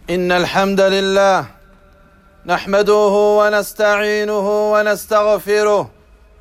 إن الحمد لله نحمده ونستعينه ونستغفره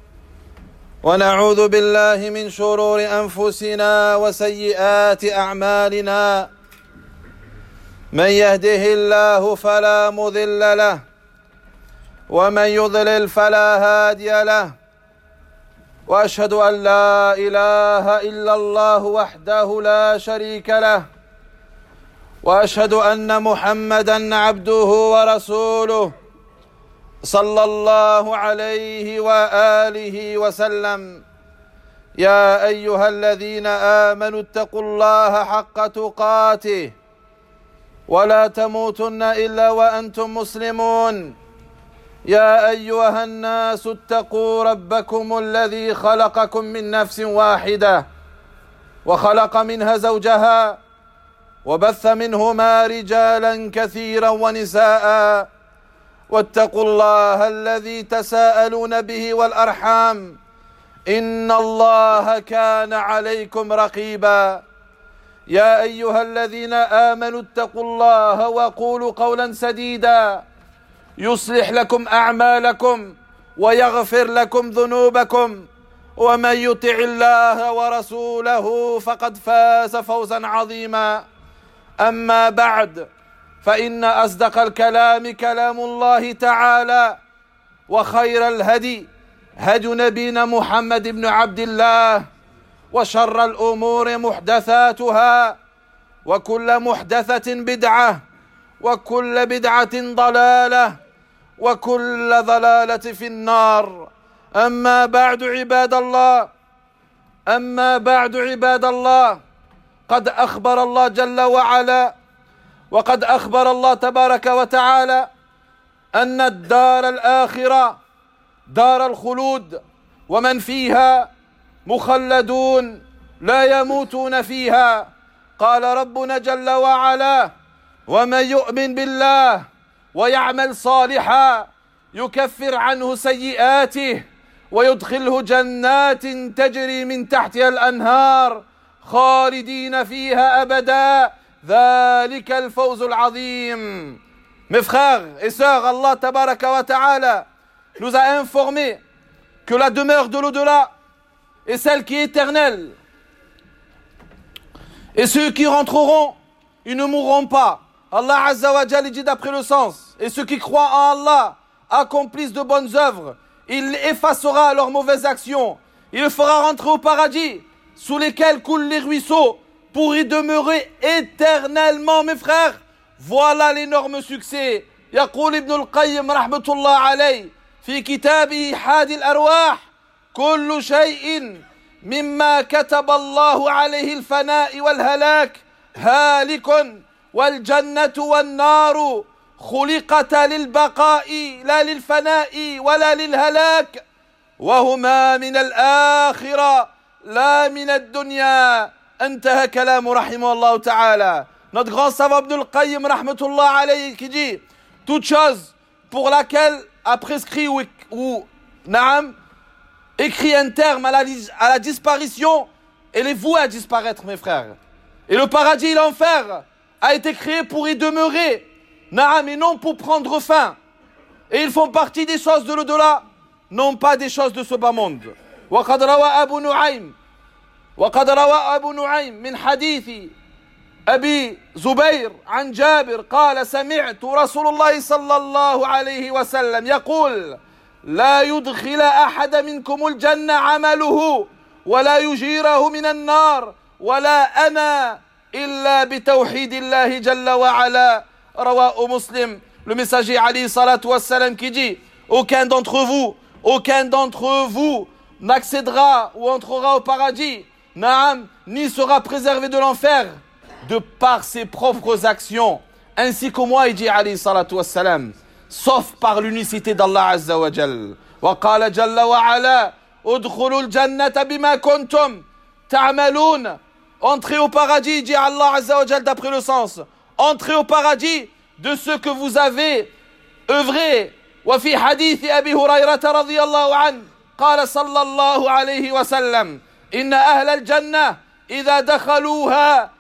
ونعوذ بالله من شرور أنفسنا وسيئات أعمالنا. من يهده الله فلا مضل له ومن يضلل فلا هادي له، وأشهد أن لا إله إلا الله وحده لا شريك له، وأشهد أن محمدًا عبده ورسوله صلى الله عليه وآله وسلم. يا أيها الذين آمنوا اتقوا الله حق تقاته ولا تموتن إلا وأنتم مسلمون. يا أيها الناس اتقوا ربكم الذي خلقكم من نفس واحدة وخلق منها زوجها وبث منهما رجالا كثيرا ونساء، واتقوا الله الذي تساءلون به والأرحام إن الله كان عليكم رقيبا. يا أيها الذين آمنوا اتقوا الله وقولوا قولا سديدا يصلح لكم أعمالكم ويغفر لكم ذنوبكم، ومن يطع الله ورسوله فقد فاز فوزا عظيما. أما بعد، فإن أصدق الكلام كلام الله تعالى، وخير الهدي هدي نبينا محمد بن عبد الله، وشر الأمور محدثاتها، وكل محدثة بدعة، وكل بدعة ضلالة، وكل ضلالة في النار. أما بعد عباد الله، قد أخبر الله جل وعلا وقد أخبر الله تبارك وتعالى أن الدار الآخرة دار الخلود، ومن فيها مخلدون لا يموتون فيها. قال ربنا جل وعلا: ومن يؤمن بالله ويعمل صالحا يكفر عنه سيئاته ويدخله جنات تجري من تحتها الأنهار خالدين فيها أبدا ذلك الفوز العظيم. Mes frères et sœurs, Allah tabaraka wa ta'ala nous a informé que la demeure de l'au-delà est celle qui est éternelle. Et ceux qui rentreront, ils ne mourront pas. Allah Azza wa Jalla dit d'après le sens: et ceux qui croient en Allah accomplissent de bonnes œuvres, il effacera leurs mauvaises actions, il les fera rentrer au paradis sous lesquels coulent les ruisseaux pour y demeurer éternellement. Mes frères, voilà l'énorme succès. يقول ابن القيم رحمة الله عليه في كتابه حادي الأرواح: كل شيء مما كتب الله عليه الفناء والهلاك هالك، والجنة والنار خلقتا للبقاء لا للفناء ولا للهلاك، وهما من الآخرة لا من الدنيا. انتهى كلام رحمه الله تعالى. Notre grand savant Ibn al-Qayyim rahmatullah alayhi qui dit: toute chose pour laquelle a prescrit ou écrit un terme à la disparition, elle est vouée à disparaître, mes frères. Et le paradis et l'enfer a été créé pour y demeurer, et non pour prendre fin. Et ils font partie des choses de l'au-delà, non pas des choses de ce bas monde. وقد روى أبو نعيم من حديث أبي زبير عن جابر قال: سمعت رسول الله صلى الله عليه وسلم يقول: لا يدخل أحد منكم الجنة عمله ولا يجيره من النار ولا أنا إلا بتوحيد الله جل وعلا. رواه مسلم. Le messager alayhi salatu wassalam qui dit: aucun d'entre vous n'accédera ou entrera au paradis, ni sera préservé de l'enfer de par ses propres actions, ainsi que moi, il dit alayhi salatu wassalam, sauf par l'unicité d'Allah Azza wa Jal. Wa qala jalla wa ala: udkhulul jannata bima kuntum ta'malun. Entrez au paradis, dit Allah Azza wa Jal d'après le sens. Entrez au paradis de ce que vous avez œuvré. Wa fi hadith Abi Hurayrata radiyallahu anhu قال صلى الله عليه وسلم: إن أهل الجنة إذا دخلوها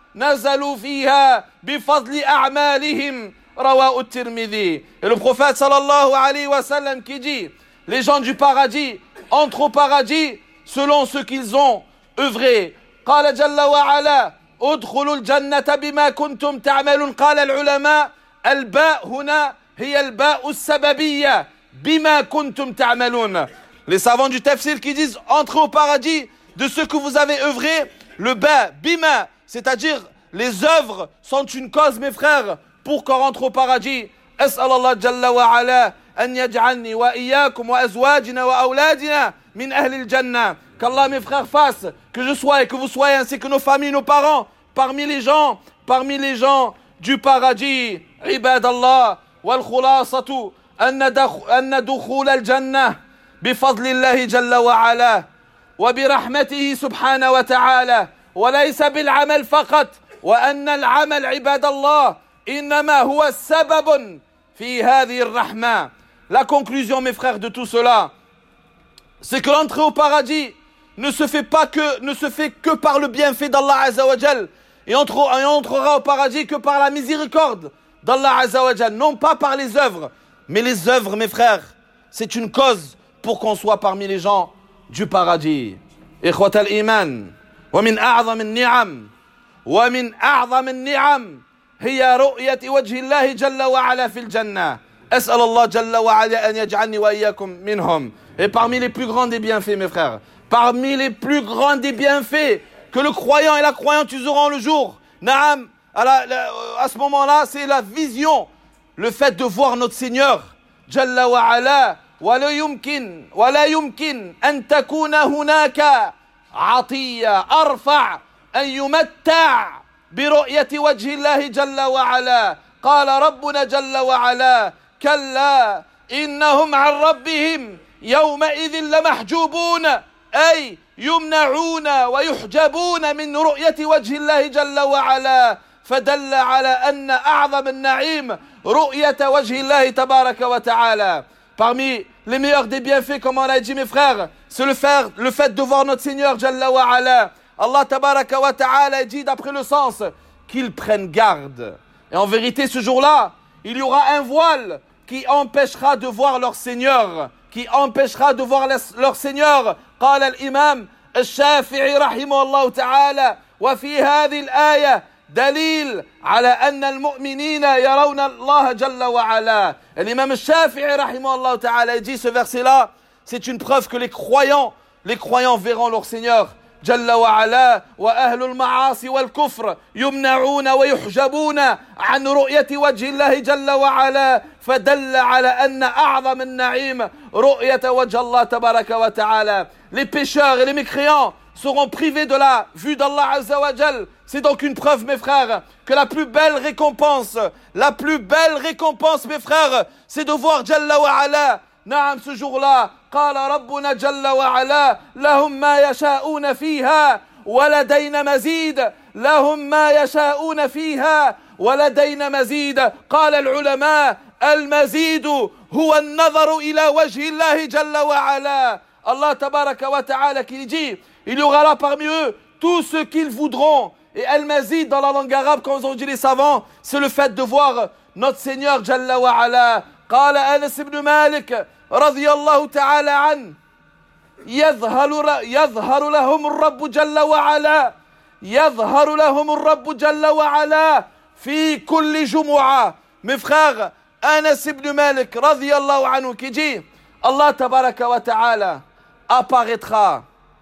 نزلوا فيها بفضل أعمالهم رواه الترمذي. Et le prophète sallallahu alayhi wa sallam qui dit, les gens du paradis entrent au paradis selon ce qu'ils ont œuvré. قال جل وعلا ادخلوا الجنة بما كنتم تعملون. قال العلماء الباء هنا هي الباء السببية بما كنتم تعملون. Les savants du tafsir qui disent entrez au paradis de ce que vous avez œuvré. Le ba, bima, c'est-à-dire les œuvres sont une cause, mes frères, pour qu'on rentre au paradis. أسأل الله جل وعلا أن يجعلني وإياكم وأزواجنا وأولادنا من أهل الجنة. Qu'Allah, mes frères, fasse que je sois et que vous soyez ainsi que nos familles, nos parents, parmi les gens du paradis. عباد الله والخلاصة أن دخول الجنة بفضل الله جل وعلا وبرحمته سبحانه وتعالى وليس بالعمل فقط وأن العمل عباد الله إنما هو السبب في هذه الرحمة. La conclusion, mes frères, de tout cela, c'est que l'entrée au paradis ne se fait que par le bienfait d'Allah Azza wa Jal, et on entrera au paradis que par la miséricorde d'Allah Azza wa Jal, non pas par les œuvres. Mais les œuvres, mes frères, c'est une cause pour qu'on soit parmi les gens du paradis. إخوة الإيمان ومن أعظم النعم هي رؤية وجه الله جل وعلا في الجنة. أسأل الله جل وعلا أن يجعلني وإياكم منهم. Et parmi les plus grands des bienfaits, mes frères, parmi les plus grands des bienfaits que le croyant et la croyante ils auront le jour, Naam, à ce moment-là, c'est la vision, le fait de voir notre Seigneur Jalla wa Ala. ولا يمكن أن تكون هناك عطية أرفع أن يمتع برؤية وجه الله جل وعلا. قال ربنا جل وعلا كلا إنهم عن ربهم يومئذ لمحجوبون أي يمنعون ويحجبون من رؤية وجه الله جل وعلا. فدل على أن أعظم النعيم رؤية وجه الله تبارك وتعالى. Parmi les meilleurs des bienfaits, comme on l'a dit mes frères, c'est le fait de voir notre Seigneur Jalla wa Ala. Allah tabaraka wa ta'ala dit d'après le sens qu'ils prennent garde. Et en vérité ce jour-là, il y aura un voile qui empêchera de voir leur Seigneur, leur Seigneur. قال الإمام الشافعي رحمه الله تعالى وفي هذه الآية دليل على أن المؤمنين يرون الله جل وعلا. L'imam al-Shafi'i rahimahullah ta'ala dit ce verset-là, c'est une preuve que les croyants verront leur Seigneur جل وعلا. وأهل المعاصي والكفر يمنعون ويحجبون عن رؤية وجه الله جل وعلا. فدل على أن أعظم النعيم رؤية وجه الله تبارك وتعالى. Les pécheurs et les mécréants seront privés de la vue d'Allah Azza wa Jal. C'est donc une preuve, mes frères, que la plus belle récompense, mes frères, c'est de voir Jalla wa Ala. Naam, ce jour-là, قال ربنا جل وعلا لهم ما يشاءون فيها ولدينا مزيد. لهم ما يشاءون فيها ولدينا مزيد. قال العلماء المزيد هو النظر إلى وجه الله جل وعلا. Allah tabaraka wa ta'ala qui dit, il y aura là parmi eux tout ce qu'ils voudront. Et al-mazid dans la langue arabe, comme ont dit les savants, c'est le fait de voir notre Seigneur Jalla wa Ala. قال أنس بن مالك رضي الله تعالى عنه يظهر لهم الرب جل وعلا في كل جمعة. Mes frères, Anas ibn Malik رضي الله عنه qui dit, Allah tabaraka wa ta'ala apparaîtra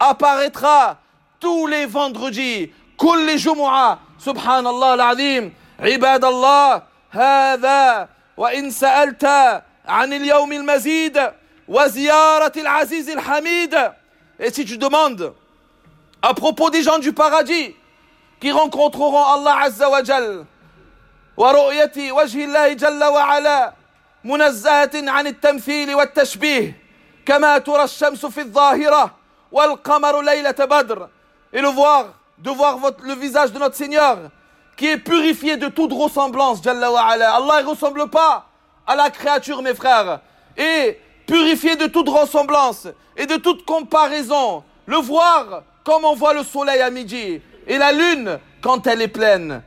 tous les vendredis, كل جمعة. سبحان الله العظيم. عباد الله هذا وإن سألت عن اليوم المزيد وزيارة العزيز الحميد. Et si tu demandes à propos des gens du paradis qui rencontreront Allah Azza wa Jal ورؤية وجه الله جل وعلا منزهة عن التمثيل والتشبيه كما ترى الشمس في الظاهرة والقمر ليلة بدر. Et de voir le visage de notre Seigneur qui est purifié de toute ressemblance Jalla wa Ala. Allah ne ressemble pas à la créature, mes frères, et purifié de toute ressemblance et de toute comparaison. Le voir comme on voit le soleil à midi et la lune quand elle est pleine.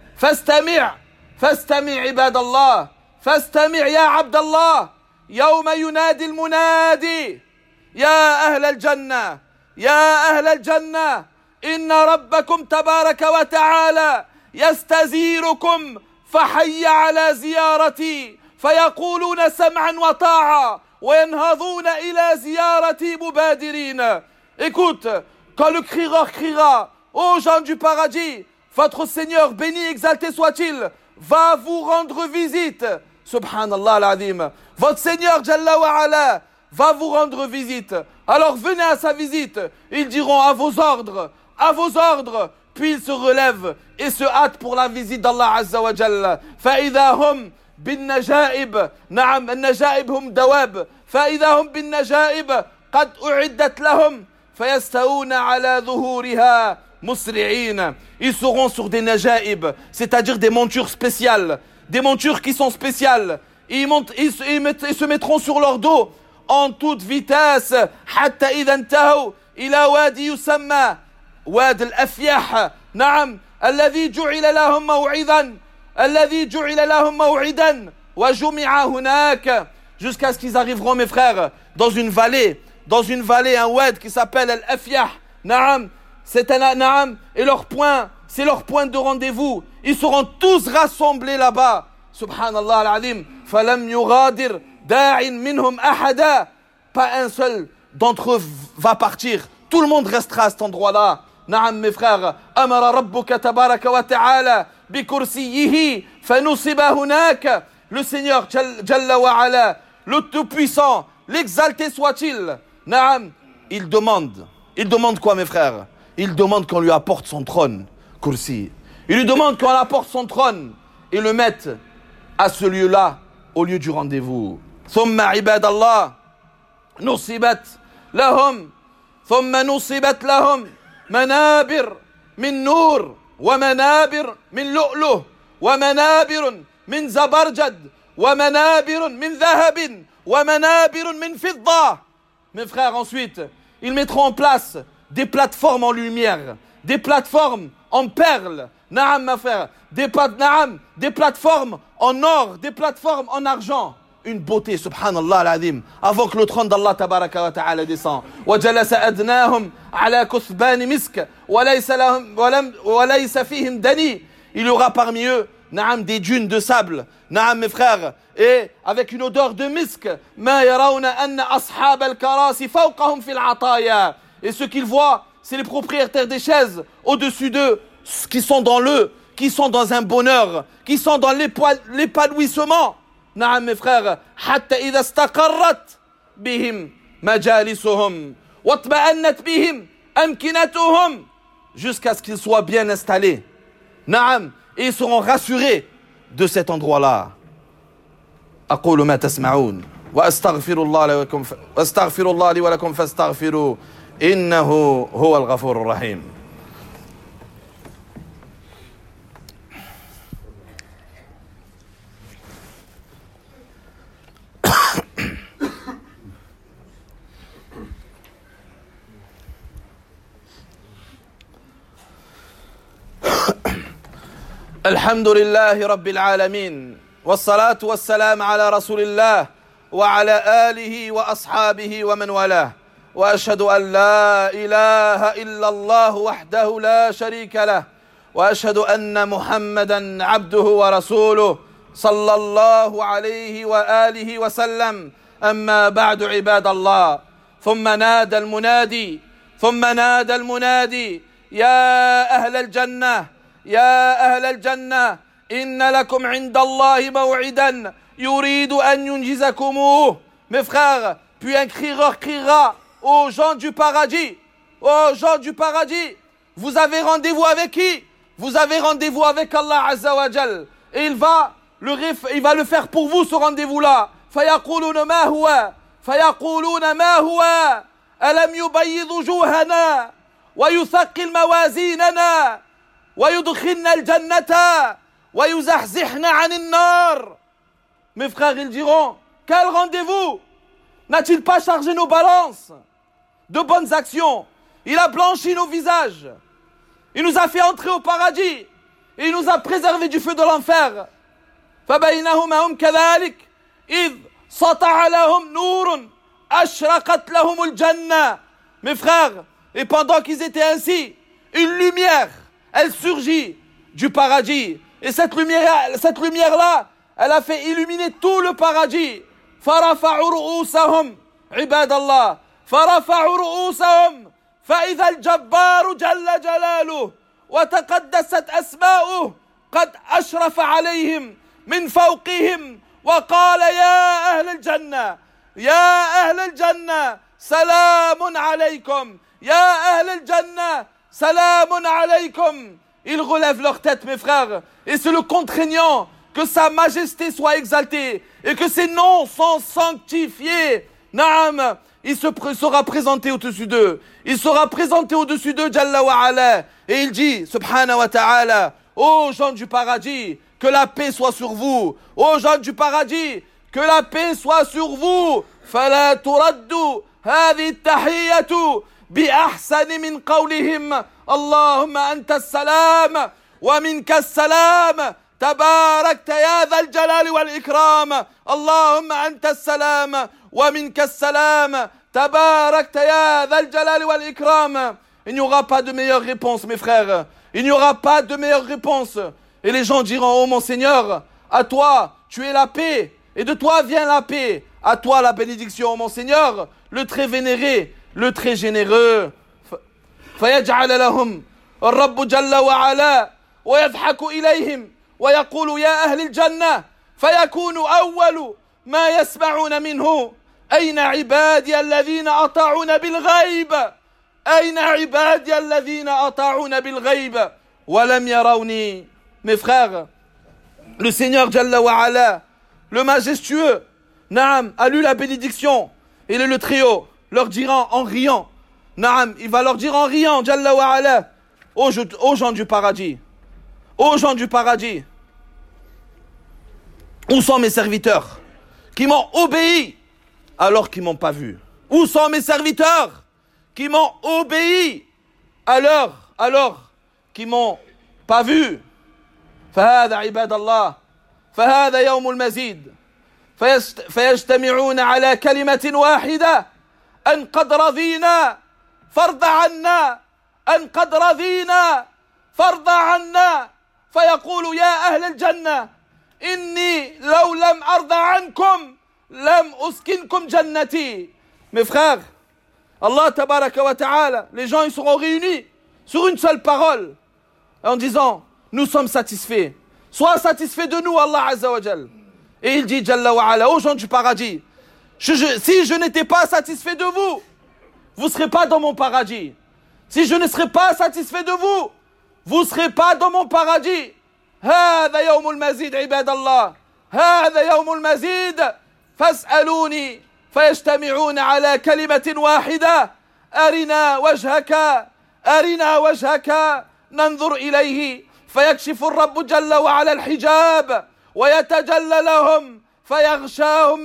فاستمع عباد الله فاستمع يا عبد الله يوم ينادي المنادي يا أهل الجنة يا أهل الجنة إن ربكم تبارك وتعالى يستزيركم فحي على زيارتي فيقولون سمعا وطاعة وينهضون إلى زيارتي مبادرين. Écoute, quand le crieur criera ô gens du paradis, votre Seigneur béni exalté soit-il va vous rendre visite. Subhanallah al-Azim. Votre Seigneur Jalla wa Ala va vous rendre visite. Alors venez à sa visite. Ils diront à vos ordres, à vos ordres. Puis ils se relèvent et se hâtent pour la visite d'Allah Azza wa Jalla. فإذا هم بالنجائب نعم النجائب هم دواب فإذا هم بالنجائب قد أعدت لهم فيستوون على ظهورها مسرعين. Ils seront sur des najaib, c'est-à-dire des montures spéciales, des montures qui sont spéciales. Ils se mettront sur leur dos en toute vitesse. حتى إذا انتهوا إلى وادي يسمى وادي الأفيح نعم الذي جعل لهم موعدا الذي جعل لهم موعدا وجمع هناك jusqu'à ce qu'ils arriveront mes frères dans une vallée un wad qui s'appelle Al-Afyah نعم c'est un نعم et c'est leur point de rendez-vous. Ils seront tous rassemblés là-bas. Subhanallah al-Azim. فلم يغادر داع منهم أحدا. Pas un seul d'entre eux va partir. Tout le monde restera à cet endroit-là. نعم mes frères. أمر ربك تبارك وتعالى بكرسيه فنصب هناك. Le Seigneur Jalla wa Ala, le Tout-Puissant, l'exalté soit-il. نعم. Il demande quoi mes frères? Il demande qu'on lui apporte son trône. Kursi. Il lui demande qu'on apporte son trône et le mette à ce lieu-là, au lieu du rendez-vous. ثم عباد الله نصبت لهم منابر من نور ومنابر من لؤلؤ ومنابر من زبرجد ومنابر من ذهب ومنابر من فضة. Mes frères, ensuite, ils mettront en place des plateformes en lumière, des plateformes en perles, naam ma frère, des plateformes en or, des plateformes en argent. Une beauté, subhanallah al-azim, avant que le trône d'Allah tabaraka wa ta'ala descend. وَجَلَسَ أَدْنَاهُمْ عَلَى كُثْبَانِ مِسْكَ وَلَيْسَ فِيهِمْ دَنِي. Il y aura parmi eux, naam, des dunes de sable, naam mes frères, et avec une odeur de misk. مَا يَرَوْنَ أَنَّ أَصْحَابَ الْكَرَاسِ فَوْقَهُمْ فِي الْعَطَايَا. Et ce qu'ils voient, c'est les propriétaires des chaises au-dessus d'eux, qui sont dans un bonheur, qui sont dans l'épanouissement. نعم mes frères. حتى إذا استقرت بهم مجالسهم واطمأنت بهم أمكنتهم. Jusqu'à ce qu'ils soient bien installés. نعم. Et ils seront rassurés de cet endroit-là. أقول ما تسمعون وأستغفر الله لي ولكم فاستغفروه إنه هو الغفور الرحيم. الحمد لله رب العالمين والصلاة والسلام على رسول الله وعلى آله وأصحابه ومن والاه وأشهد أن لا إله إلا الله وحده لا شريك له وأشهد أن محمدا عبده ورسوله صلى الله عليه وآله وسلم. أما بعد عباد الله. ثم نادى المنادي يا أهل الجنة إن لكم عند الله موعدا يريد أن ينجزكموه. Mes frères, puis un crieur criera aux gens du paradis, vous avez rendez-vous avec qui? Vous avez rendez-vous avec Allah Azza wa Jal. Et il va le faire pour vous, ce rendez-vous-là. فيقولون ما هو ألم يبيض وجوهنا ويثقل موازيننا ويدخلنا الجنة ويزحزحنا عن النار. Mes frères, ils diront, quel rendez-vous? N'a-t-il pas chargé nos balances de bonnes actions? Il a blanchi nos visages. Il nous a fait entrer au paradis. et il nous a préservés du feu de l'enfer. فبينهما هم كذلك إذ سطع لهم نور أشرقت لهم الجنة. Mes frères, et pendant qu'ils étaient ainsi, une lumière, elle surgit du paradis. Et cette lumière-là, elle a fait illuminer tout le paradis. فرفعوا رؤوسهم عباد الله فرفعوا رؤوسهم فإذا الجبار جل جلاله وتقدست أسماؤه قد أشرف عليهم من فوقهم وقال يا أهل الجنة يا أهل الجنة سلام عليكم يا أهل الجنة سلام عليكم. Ils relèvent leur tête, mes frères, et c'est le contraignant que sa majesté soit exaltée et que ses noms sont sanctifiés. Naam, il sera présenté au-dessus d'eux. Il sera présenté au-dessus d'eux, Jalla wa ala. Et il dit, subhanahu wa ta'ala, ô gens du paradis, que la paix soit sur vous. Ô gens du paradis, que la paix soit sur vous. فَلَا تُرَدُّ هَذِهِ التَّحِيَّةُ بِأَحْسَنِ مِنْ قَوْلِهِمْ اللهم أنت السلام ومنك السلام تباركت يا ذا الجلال والإكرام اللهم أنت السلام ومنك السلام تباركت يا ذا الجلال والإكرام. Il n'y aura pas de meilleure réponse, mes frères. Il n'y aura pas de meilleure réponse. Et les gens diront, oh mon Seigneur, à toi tu es la paix et de toi vient la paix. À toi la bénédiction, mon Seigneur, le très vénéré, le très généreux. فيجعل لهم الرب جل وعلا ويضحك إليهم ويقول يا أهل الجنة فيكون أول ما يسمعون منه أين عبادي الذين أطاعون بالغيب أين عبادي الذين أطاعون بالغيب ولم يروني. Mes frères, le Seigneur Jalla wa ala, le majestueux, Naam, a lu la bénédiction, il est le très haut, leur dira en riant, Naam, il va leur dire en riant, Jalla wa ala, aux gens du paradis, aux gens du paradis, où sont mes serviteurs qui m'ont obéi alors qu'ils ne m'ont pas vu? Où sont mes serviteurs qui m'ont obéi alors qu'ils ne m'ont pas vu? فهذا عباد الله فهذا يوم المزيد فيجتمعون على كلمة واحدة أن قد رضينا فارض عنا أن قد رضينا فارض عنا فيقول يا أهل الجنة إني لو لم أرضى عنكم لم أسكنكم جنتي. Mes frères, Allah tabaraka wa ta'ala, les gens ils seront réunis sur une seule parole en disant nous sommes satisfaits. Sois satisfait de nous, Allah Azza wa Jal. Et il dit Jalla wa ala aux gens du paradis, si je n'étais pas satisfait de vous, vous ne serez pas dans mon paradis. Si je ne serais pas satisfait de vous, vous ne serez pas dans mon paradis. هذا يوم المزيد عباد الله هذا يوم المزيد فاسألوني فيجتمعون على كلمة واحدة أرنا وجهك ننظر إليه فيكشف الرب جل وعلا الحجاب ويتجلى لهم فيغشاهم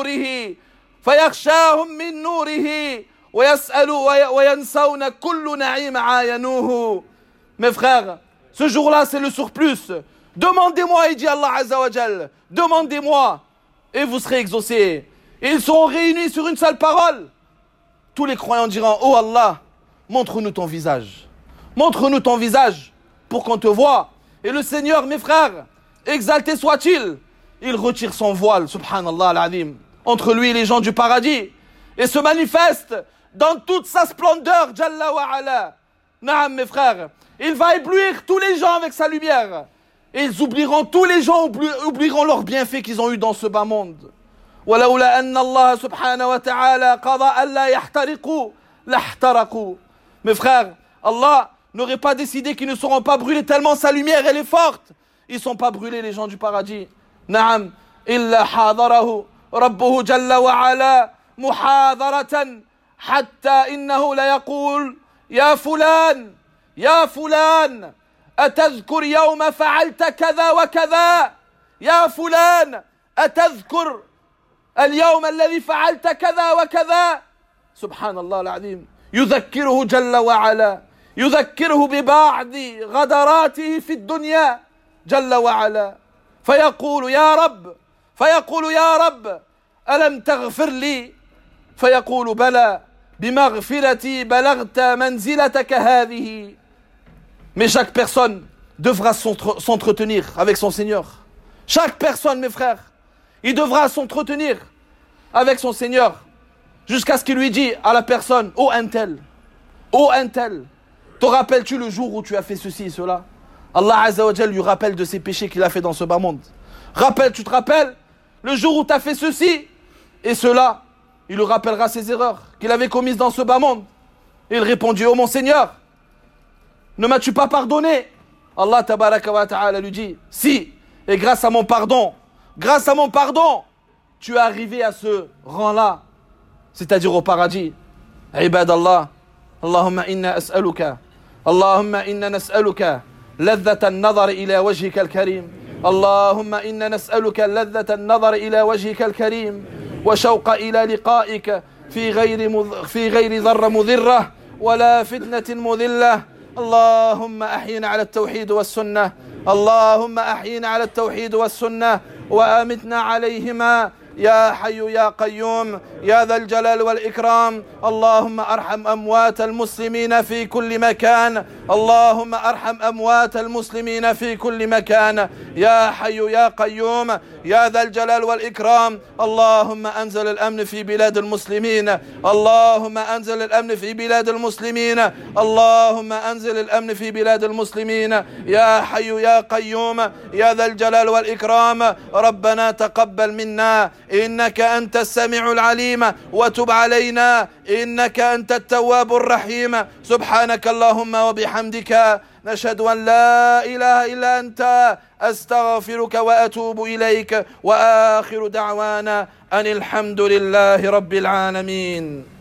من نوره ويسألوا وينسون كل نعيم عاينوه. Mes frères, ce jour-là c'est le surplus. Demandez-moi, il dit Allah Azza wa Jal, demandez-moi et vous serez exaucés. Et ils seront réunis sur une seule parole. Tous les croyants diront, oh Allah, montre-nous ton visage. Montre-nous ton visage pour qu'on te voie. Et le Seigneur, mes frères, exalté soit-il, il retire son voile, subhanallah al-azim, entre lui et les gens du paradis, et se manifeste dans toute sa splendeur, Jalla wa ala. Naam, mes frères, il va éblouir tous les gens avec sa lumière. Et tous les gens oublieront leurs bienfaits qu'ils ont eu dans ce bas monde. ولولا أن الله سبحانه وتعالى قضى ألا يحترقوا لاحترقوا. Mes frères, Allah n'aurait pas décidé qu'ils ne seront pas brûlés tellement sa lumière elle est forte. Ils ne sont pas brûlés les gens du paradis. نعم إلا حاضره ربه جل وعلا محاضرة حتى إنه ليقول يا فلان أتذكر يوم فعلت كذا وكذا يا فلان أتذكر اليوم الذي فعلت كذا وكذا. سبحان الله العظيم يذكره جل وعلا يذكره ببعض غدراته في الدنيا جل وعلا فيقول يا رب ألم تغفر لي فيقول بلى بمغفرتي بلغت منزلتك هذه. Mais chaque personne devra s'entretenir avec son Seigneur. Chaque personne, mes frères, il devra s'entretenir avec son Seigneur jusqu'à ce qu'il lui dit à la personne: oh un tel, te rappelles-tu le jour où tu as fait ceci et cela? Allah Azza wa Jal lui rappelle de ses péchés qu'il a fait dans ce bas monde. Tu te rappelles le jour où tu as fait ceci et cela? Il lui rappellera ses erreurs qu'il avait commises dans ce bas monde. Et il répondit: oh mon Seigneur, ne m'as-tu pas pardonné? Allah tabaraka wa ta'ala lui dit: si, et grâce à mon pardon, tu es arrivé à ce rang-là, c'est-à-dire au paradis. Ibadallah, Allahumma inna nas'aluka لذة النظر إلى وجهك الكريم. اللهم إنا نسألك لذة النظر إلى وجهك الكريم وشوق إلى لقائك في غير ضر مضرة ولا فتنة مذلة. اللهم أحينا على التوحيد والسنة وأمتنا عليهما يا حي يا قيوم يا ذا الجلال والإكرام. اللهم أرحم أموات المسلمين في كل مكان. يا حي يا قيوم يا ذا الجلال والإكرام. اللهم أنزل الأمن في بلاد المسلمين. اللهم أنزل الأمن في بلاد المسلمين. يا حي يا قيوم يا ذا الجلال والإكرام. ربنا تقبل منا إنك أنت السميع العليم وتب علينا إنك أنت التواب الرحيم. سبحانك اللهم وبحمدك نشهد أن لا إله إلا أنت أستغفرك وأتوب إليك وآخر دعوانا أن الحمد لله رب العالمين.